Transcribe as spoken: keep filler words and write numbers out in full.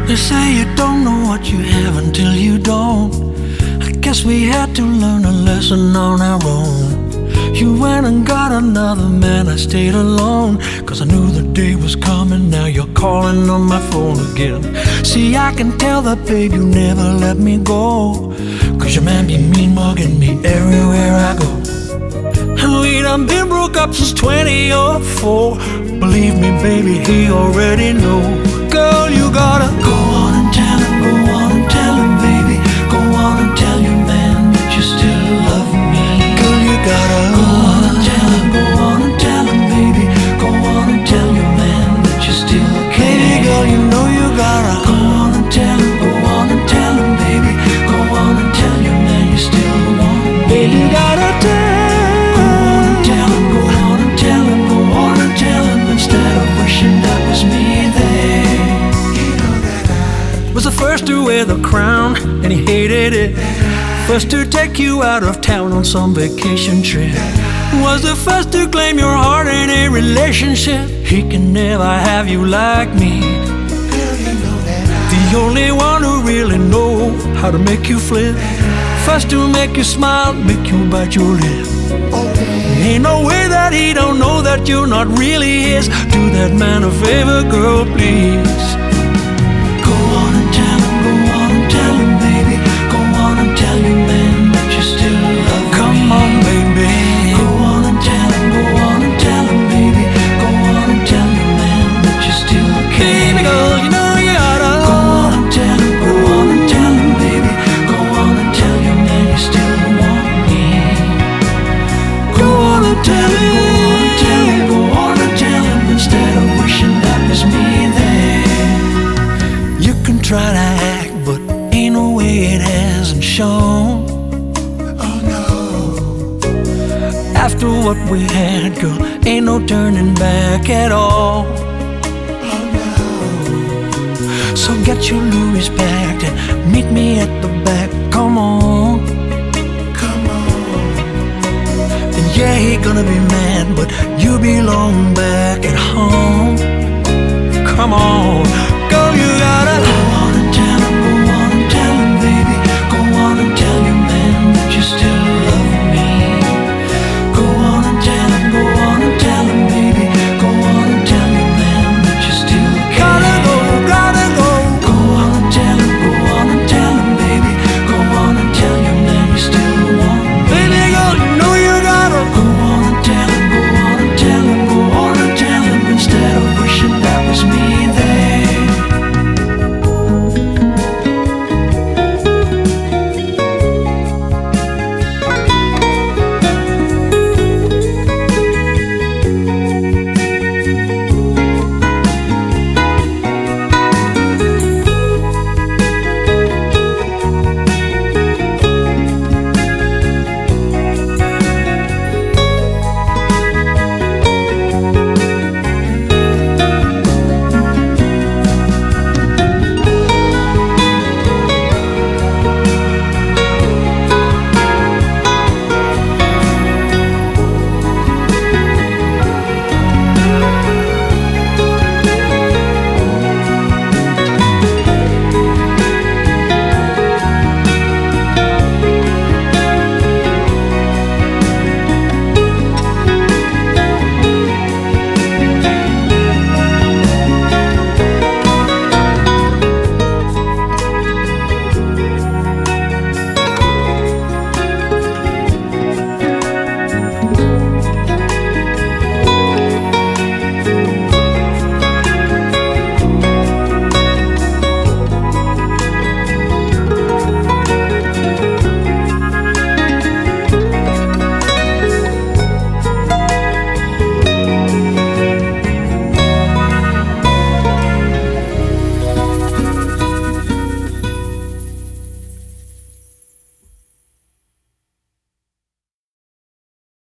They say you don't know what you have until you don't. I guess we had to learn a lesson on our own. You went and got another man, I stayed alone, cause I knew the day was coming. Now you're calling on my phone again. See, I can tell that, babe, you never let me go, cause your man be mean mugging me everywhere I go. And we done been broke up since twenty oh four. Believe me, baby, he already know. Girl, you gotta go on and tell him, go on and tell him, baby. Go on and tell your man that you still love me. Girl, you gotta go on and tell him, go on and tell him, baby. Go on and tell your man that you still care. Baby girl, you know you gotta go on and tell him, go on and tell him, baby. Go on and tell your man you still want me. Baby, you gotta tell. Was the first to wear the crown, and he hated it. First to take you out of town on some vacation trip. Was the first to claim your heart in a relationship. He can never have you like me. The only one who really know how to make you flip. First to make you smile, make you bite your lip. Ain't no way that he don't know that you're not really his. Do that man a favor, girl, please. Try to act, but ain't no way it hasn't shown. Oh no. After what we had, girl, ain't no turning back at all. Oh no. So get your Louis packed and meet me at the back. Come on, come on. And yeah, he gonna be mad, but you belong back at home. Come on, girl, you got